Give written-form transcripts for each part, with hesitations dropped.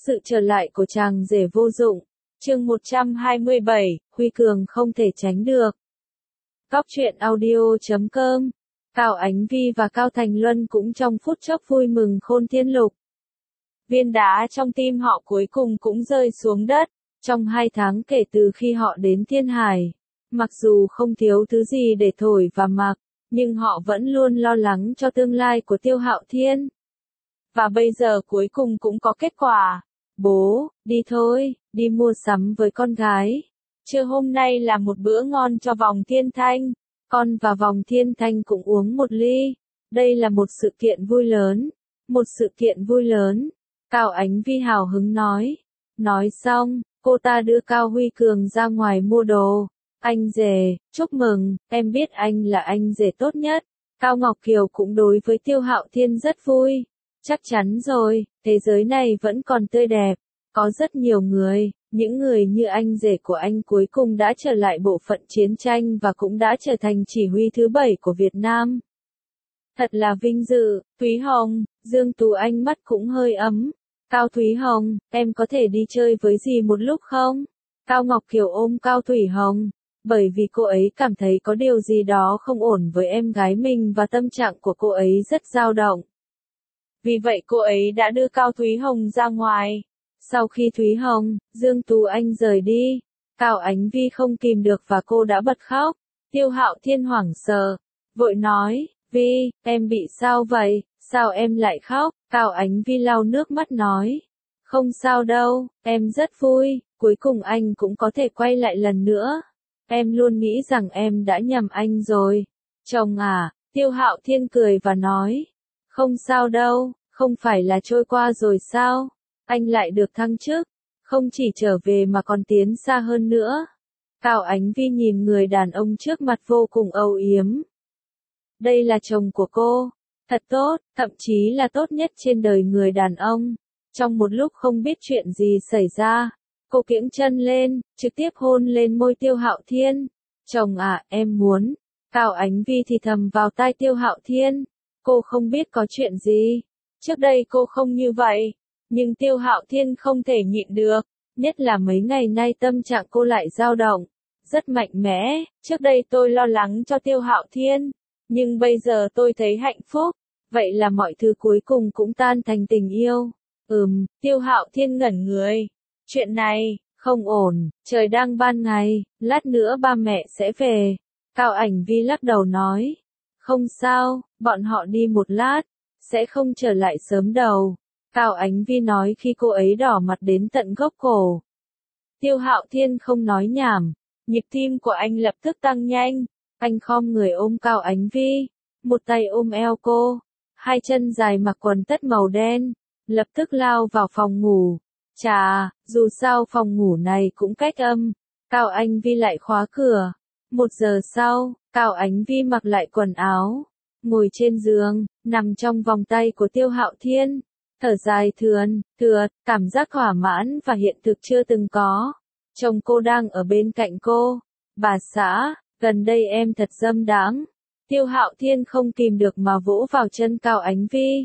Sự trở lại của chàng rể vô dụng. Chương 127, Huy Cường không thể tránh được. Góc truyện audio.com. Cao Ánh Vi và Cao Thành Luân cũng trong phút chốc vui mừng khôn thiên lục. Viên đá trong tim họ cuối cùng cũng rơi xuống đất. Trong 2 tháng kể từ khi họ đến Thiên Hải, mặc dù không thiếu thứ gì để thổi và mặc, nhưng họ vẫn luôn lo lắng cho tương lai của Tiêu Hạo Thiên. Và bây giờ cuối cùng cũng có kết quả. Bố, đi thôi, đi mua sắm với con gái. Trưa hôm nay là một bữa ngon cho Vòng Thiên Thanh. Con và Vòng Thiên Thanh cũng uống một ly. Đây là một sự kiện vui lớn. Một sự kiện vui lớn. Cao Ánh Vi hào hứng nói. Nói xong, cô ta đưa Cao Huy Cường ra ngoài mua đồ. Anh rể, chúc mừng, em biết anh là anh rể tốt nhất. Cao Ngọc Kiều cũng đối với Tiêu Hạo Thiên rất vui. Chắc chắn rồi, thế giới này vẫn còn tươi đẹp. Có rất nhiều người, những người như anh rể của anh cuối cùng đã trở lại bộ phận chiến tranh và cũng đã trở thành chỉ huy thứ 7 của Việt Nam. Thật là vinh dự. Thúy Hồng, Dương Tú Anh mắt cũng hơi ấm. Cao Thúy Hồng, em có thể đi chơi với dì một lúc không? Cao Ngọc Kiều ôm Cao Thủy Hồng, bởi vì cô ấy cảm thấy có điều gì đó không ổn với em gái mình và tâm trạng của cô ấy rất dao động. Vì vậy cô ấy đã đưa Cao Thúy Hồng ra ngoài. Sau khi Thúy Hồng, Dương Tú Anh rời đi, Cao Ánh Vi không kìm được và cô đã bật khóc. Tiêu Hạo Thiên hoảng sợ, vội nói, Vi, em bị sao vậy, sao em lại khóc? Cao Ánh Vi lau nước mắt nói, không sao đâu, em rất vui, cuối cùng anh cũng có thể quay lại lần nữa. Em luôn nghĩ rằng em đã nhầm anh rồi. Chồng à, Tiêu Hạo Thiên cười và nói, không sao đâu, không phải là trôi qua rồi sao? Anh lại được thăng chức, không chỉ trở về mà còn tiến xa hơn nữa. Cao Ánh Vi nhìn người đàn ông trước mặt vô cùng âu yếm. Đây là chồng của cô, thật tốt, thậm chí là tốt nhất trên đời người đàn ông. Trong một lúc không biết chuyện gì xảy ra, cô kiễng chân lên, trực tiếp hôn lên môi Tiêu Hạo Thiên. Chồng à, em muốn. Cao Ánh Vi thì thầm vào tai Tiêu Hạo Thiên. Cô không biết có chuyện gì. Trước đây cô không như vậy. Nhưng Tiêu Hạo Thiên không thể nhịn được. Nhất là mấy ngày nay tâm trạng cô lại dao động. Rất mạnh mẽ. Trước đây tôi lo lắng cho Tiêu Hạo Thiên. Nhưng bây giờ tôi thấy hạnh phúc. Vậy là mọi thứ cuối cùng cũng tan thành tình yêu. Tiêu Hạo Thiên ngẩn người. Chuyện này, không ổn. Trời đang ban ngày. Lát nữa ba mẹ sẽ về. Cao Ánh Vi lắc đầu nói. Không sao, bọn họ đi một lát. Sẽ không trở lại sớm đâu. Cao Ánh Vi nói khi cô ấy đỏ mặt đến tận gốc cổ. Tiêu Hạo Thiên không nói nhảm. Nhịp tim của anh lập tức tăng nhanh. Anh khom người ôm Cao Ánh Vi. Một tay ôm eo cô. Hai chân dài mặc quần tất màu đen. Lập tức lao vào phòng ngủ. Chà, dù sao phòng ngủ này cũng cách âm. Cao Ánh Vi lại khóa cửa. 1 giờ sau, Cao Ánh Vi mặc lại quần áo. Ngồi trên giường, nằm trong vòng tay của Tiêu Hạo Thiên. Thở dài thượt, cảm giác thỏa mãn và hiện thực chưa từng có. Chồng cô đang ở bên cạnh cô. Bà xã, gần đây em thật dâm đãng. Tiêu Hạo Thiên không kìm được mà vỗ vào chân Cao Ánh Vi.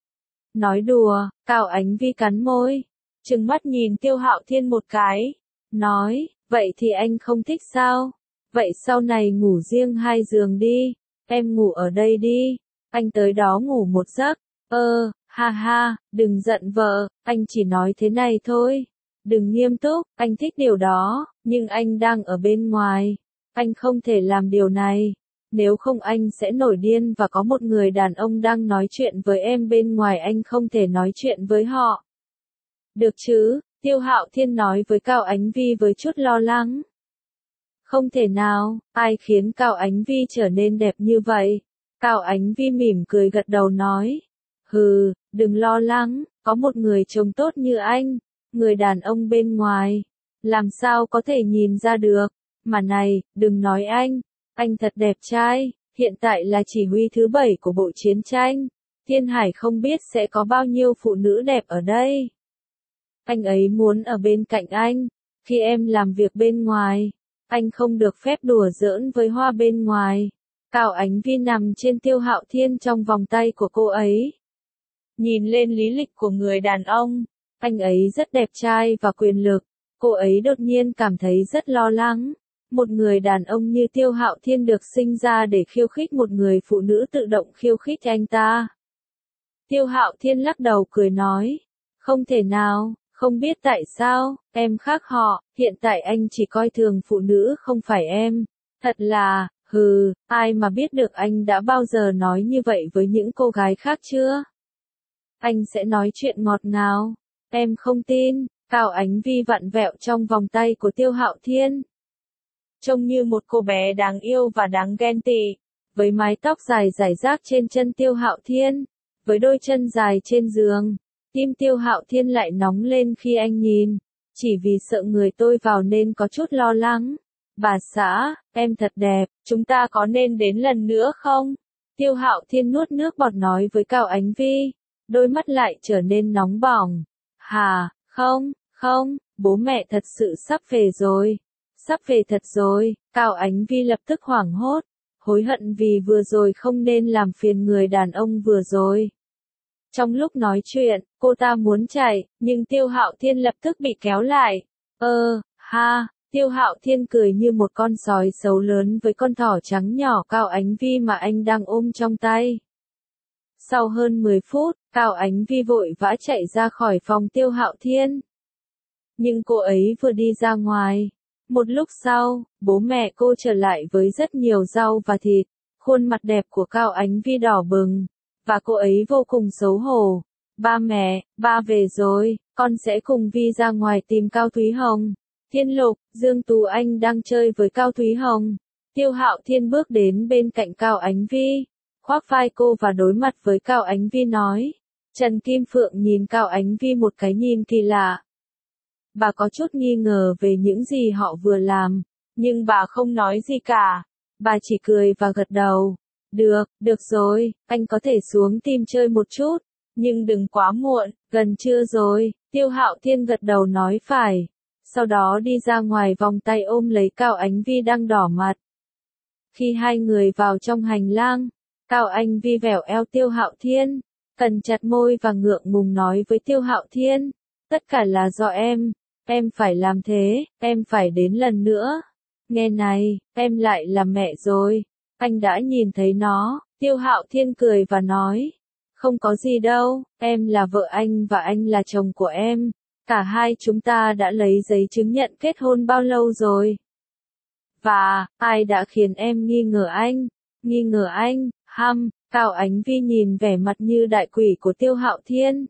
Nói đùa, Cao Ánh Vi cắn môi. Trừng mắt nhìn Tiêu Hạo Thiên một cái. Nói, vậy thì anh không thích sao? Vậy sau này ngủ riêng 2 giường đi. Em ngủ ở đây đi. Anh tới đó ngủ một giấc. Ha, đừng giận vợ, anh chỉ nói thế này thôi. Đừng nghiêm túc, anh thích điều đó, nhưng anh đang ở bên ngoài. Anh không thể làm điều này. Nếu không anh sẽ nổi điên và có một người đàn ông đang nói chuyện với em bên ngoài anh không thể nói chuyện với họ. Được chứ, Tiêu Hạo Thiên nói với Cao Ánh Vi với chút lo lắng. Không thể nào, ai khiến Cao Ánh Vi trở nên đẹp như vậy? Cao Ánh Vi mỉm cười gật đầu nói. Đừng lo lắng, có một người chồng tốt như anh, người đàn ông bên ngoài. Làm sao có thể nhìn ra được? Mà này, đừng nói anh thật đẹp trai, hiện tại là chỉ huy thứ 7 của bộ chiến tranh. Thiên Hải không biết sẽ có bao nhiêu phụ nữ đẹp ở đây. Anh ấy muốn ở bên cạnh anh, khi em làm việc bên ngoài. Anh không được phép đùa giỡn với hoa bên ngoài. Cao Ánh Vi nằm trên Tiêu Hạo Thiên trong vòng tay của cô ấy. Nhìn lên lý lịch của người đàn ông, Anh ấy rất đẹp trai và quyền lực. Cô ấy đột nhiên cảm thấy rất lo lắng. Một người đàn ông như Tiêu Hạo Thiên được sinh ra để khiêu khích một người phụ nữ tự động khiêu khích anh ta. Tiêu Hạo Thiên lắc đầu cười nói. Không thể nào, không biết tại sao, em khác họ, hiện tại anh chỉ coi thường phụ nữ không phải em. Thật là, ai mà biết được anh đã bao giờ nói như vậy với những cô gái khác chưa? Anh sẽ nói chuyện ngọt ngào. Em không tin. Cao Ánh Vi vặn vẹo trong vòng tay của Tiêu Hạo Thiên. Trông như một cô bé đáng yêu và đáng ghen tị. Với mái tóc dài rải rác trên chân Tiêu Hạo Thiên. Với đôi chân dài trên giường. Tim Tiêu Hạo Thiên lại nóng lên khi anh nhìn. Chỉ vì sợ người tôi vào nên có chút lo lắng. Bà xã, em thật đẹp, chúng ta có nên đến lần nữa không? Tiêu Hạo Thiên nuốt nước bọt nói với Cao Ánh Vi. Đôi mắt lại trở nên nóng bỏng. Không, bố mẹ thật sự sắp về rồi. Sắp về thật rồi. Cao Ánh Vi lập tức hoảng hốt. Hối hận vì vừa rồi không nên làm phiền người đàn ông vừa rồi. Trong lúc nói chuyện, cô ta muốn chạy, nhưng Tiêu Hạo Thiên lập tức bị kéo lại. Tiêu Hạo Thiên cười như một con sói xấu lớn với con thỏ trắng nhỏ Cao Ánh Vi mà anh đang ôm trong tay. Sau hơn 10 phút, Cao Ánh Vi vội vã chạy ra khỏi phòng Tiêu Hạo Thiên. Nhưng cô ấy vừa đi ra ngoài. Một lúc sau, bố mẹ cô trở lại với rất nhiều rau và thịt. Khuôn mặt đẹp của Cao Ánh Vi đỏ bừng. Và cô ấy vô cùng xấu hổ. Ba mẹ, ba về rồi, con sẽ cùng Vi ra ngoài tìm Cao Thúy Hồng. Thiên Lục, Dương Tú Anh đang chơi với Cao Thúy Hồng. Tiêu Hạo Thiên bước đến bên cạnh Cao Ánh Vi, khoác vai cô và đối mặt với Cao Ánh Vi nói. Trần Kim Phượng nhìn Cao Ánh Vi một cái nhìn kỳ lạ. Bà có chút nghi ngờ về những gì họ vừa làm, nhưng bà không nói gì cả. Bà chỉ cười và gật đầu. Được rồi, anh có thể xuống tìm chơi một chút, nhưng đừng quá muộn, gần trưa rồi. Tiêu Hạo Thiên gật đầu nói phải. Sau đó đi ra ngoài vòng tay ôm lấy Cao Ánh Vi đang đỏ mặt. Khi hai người vào trong hành lang, Cao Ánh Vi vẻo eo Tiêu Hạo Thiên, cắn chặt môi và ngượng ngùng nói với Tiêu Hạo Thiên, tất cả là do em phải làm thế, em phải đến lần nữa. Nghe này, em lại là mẹ rồi, anh đã nhìn thấy nó. Tiêu Hạo Thiên cười và nói, không có gì đâu, em là vợ anh và anh là chồng của em. Cả hai chúng ta đã lấy giấy chứng nhận kết hôn bao lâu rồi? Và, ai đã khiến em nghi ngờ anh? Nghi ngờ anh, Cao Ánh Vi nhìn vẻ mặt như đại quỷ của Tiêu Hạo Thiên.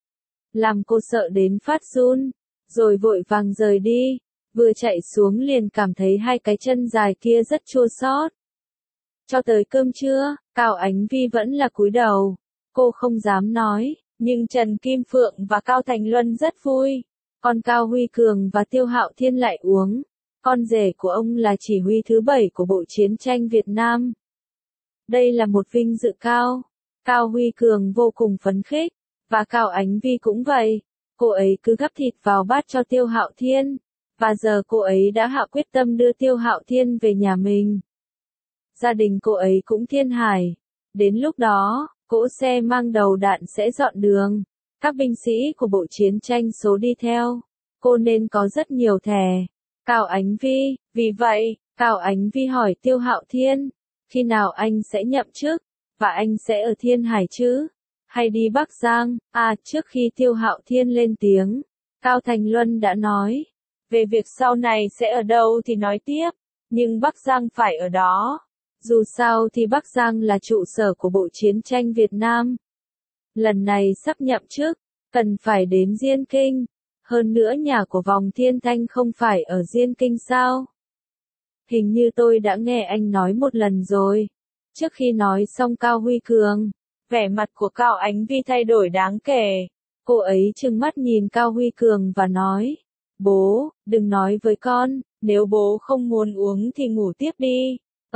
Làm cô sợ đến phát run, rồi vội vàng rời đi. Vừa chạy xuống liền cảm thấy hai cái chân dài kia rất chua xót. Cho tới cơm trưa, Cao Ánh Vi vẫn là cúi đầu. Cô không dám nói. Nhưng Trần Kim Phượng và Cao Thành Luân rất vui. Còn Cao Huy Cường và Tiêu Hạo Thiên lại uống. Con rể của ông là chỉ huy thứ 7 của Bộ Chiến tranh Việt Nam. Đây là một vinh dự cao. Cao Huy Cường vô cùng phấn khích. Và Cao Ánh Vi cũng vậy. Cô ấy cứ gắp thịt vào bát cho Tiêu Hạo Thiên. Và giờ cô ấy đã hạ quyết tâm đưa Tiêu Hạo Thiên về nhà mình. Gia đình cô ấy cũng thiên hải. Đến lúc đó, cỗ xe mang đầu đạn sẽ dọn đường. Các binh sĩ của Bộ Chiến tranh số đi theo. Cô nên có rất nhiều thẻ. Cao Ánh Vi, vì vậy, Cao Ánh Vi hỏi Tiêu Hạo Thiên, khi nào anh sẽ nhậm chức, và anh sẽ ở Thiên Hải chứ? Hay đi Bắc Giang? Trước khi Tiêu Hạo Thiên lên tiếng, Cao Thành Luân đã nói, về việc sau này sẽ ở đâu thì nói tiếp, nhưng Bắc Giang phải ở đó. Dù sao thì Bắc Giang là trụ sở của Bộ Chiến tranh Việt Nam. Lần này sắp nhậm chức, cần phải đến Diên Kinh. Hơn nữa nhà của Vòng Thiên Thanh không phải ở Diên Kinh sao? Hình như tôi đã nghe anh nói một lần rồi. Trước khi nói xong Cao Huy Cường, vẻ mặt của Cao Ánh Vi thay đổi đáng kể. Cô ấy trừng mắt nhìn Cao Huy Cường và nói, bố, đừng nói với con, nếu bố không muốn uống thì ngủ tiếp đi.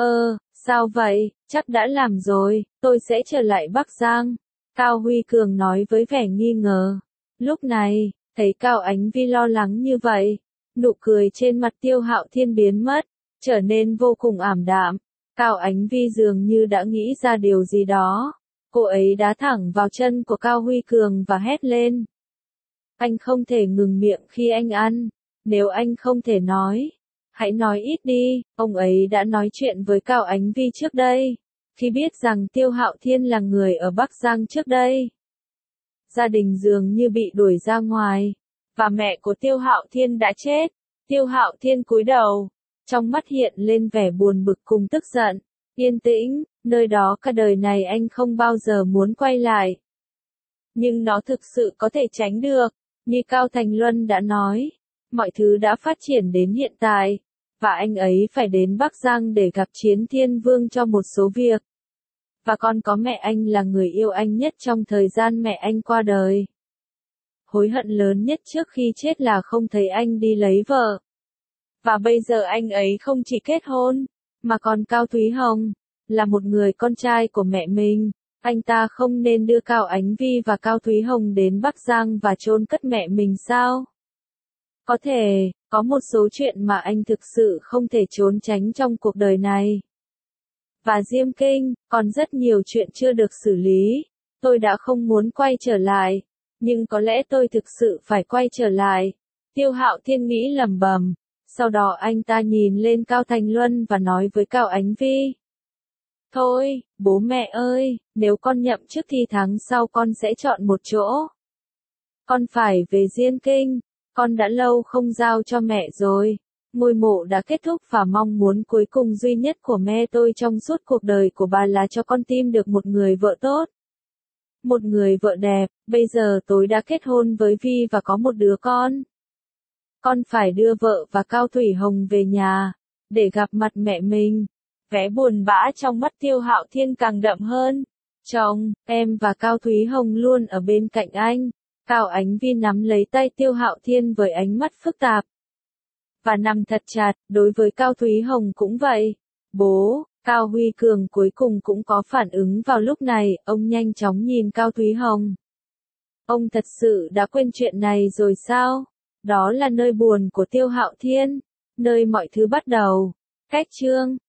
Sao vậy, chắc đã làm rồi, tôi sẽ trở lại Bắc Giang. Cao Huy Cường nói với vẻ nghi ngờ. Lúc này, thấy Cao Ánh Vi lo lắng như vậy, nụ cười trên mặt Tiêu Hạo Thiên biến mất, trở nên vô cùng ảm đạm. Cao Ánh Vi dường như đã nghĩ ra điều gì đó. Cô ấy đá thẳng vào chân của Cao Huy Cường và hét lên. Anh không thể ngừng miệng khi anh ăn. Nếu anh không thể nói, hãy nói ít đi. Ông ấy đã nói chuyện với Cao Ánh Vi trước đây, khi biết rằng Tiêu Hạo Thiên là người ở Bắc Giang trước đây. Gia đình dường như bị đuổi ra ngoài, và mẹ của Tiêu Hạo Thiên đã chết. Tiêu Hạo Thiên cúi đầu, trong mắt hiện lên vẻ buồn bực cùng tức giận. Yên tĩnh, nơi đó cả đời này anh không bao giờ muốn quay lại. Nhưng nó thực sự có thể tránh được, như Cao Thành Luân đã nói. Mọi thứ đã phát triển đến hiện tại, và anh ấy phải đến Bắc Giang để gặp Chiến Thiên Vương cho một số việc. Và còn có mẹ anh là người yêu anh nhất trong thời gian mẹ anh qua đời. Hối hận lớn nhất trước khi chết là không thấy anh đi lấy vợ. Và bây giờ anh ấy không chỉ kết hôn, mà còn Cao Thúy Hồng, là một người con trai của mẹ mình. Anh ta không nên đưa Cao Ánh Vi và Cao Thúy Hồng đến Bắc Giang và chôn cất mẹ mình sao? Có thể, có một số chuyện mà anh thực sự không thể trốn tránh trong cuộc đời này. Và Diêm Kinh, còn rất nhiều chuyện chưa được xử lý. Tôi đã không muốn quay trở lại, nhưng có lẽ tôi thực sự phải quay trở lại. Tiêu Hạo Thiên nghĩ lẩm bẩm. Sau đó anh ta nhìn lên Cao Thành Luân và nói với Cao Ánh Vi. Thôi, bố mẹ ơi, nếu con nhậm chức thì tháng sau con sẽ chọn một chỗ. Con phải về Diên Kinh, con đã lâu không giao cho mẹ rồi. Ngôi mộ đã kết thúc và mong muốn cuối cùng duy nhất của mẹ tôi trong suốt cuộc đời của bà là cho con tìm được một người vợ tốt. Một người vợ đẹp, bây giờ tôi đã kết hôn với Vi và có một đứa con. Con phải đưa vợ và Cao Thủy Hồng về nhà, để gặp mặt mẹ mình. Vẻ buồn bã trong mắt Tiêu Hạo Thiên càng đậm hơn. Chồng, em và Cao Thúy Hồng luôn ở bên cạnh anh. Cao Ánh Vi nắm lấy tay Tiêu Hạo Thiên với ánh mắt phức tạp. Và nằm thật chặt, đối với Cao Thúy Hồng cũng vậy. Bố, Cao Huy Cường cuối cùng cũng có phản ứng vào lúc này, ông nhanh chóng nhìn Cao Thúy Hồng. Ông thật sự đã quên chuyện này rồi sao? Đó là nơi buồn của Tiêu Hạo Thiên, nơi mọi thứ bắt đầu. Cách chương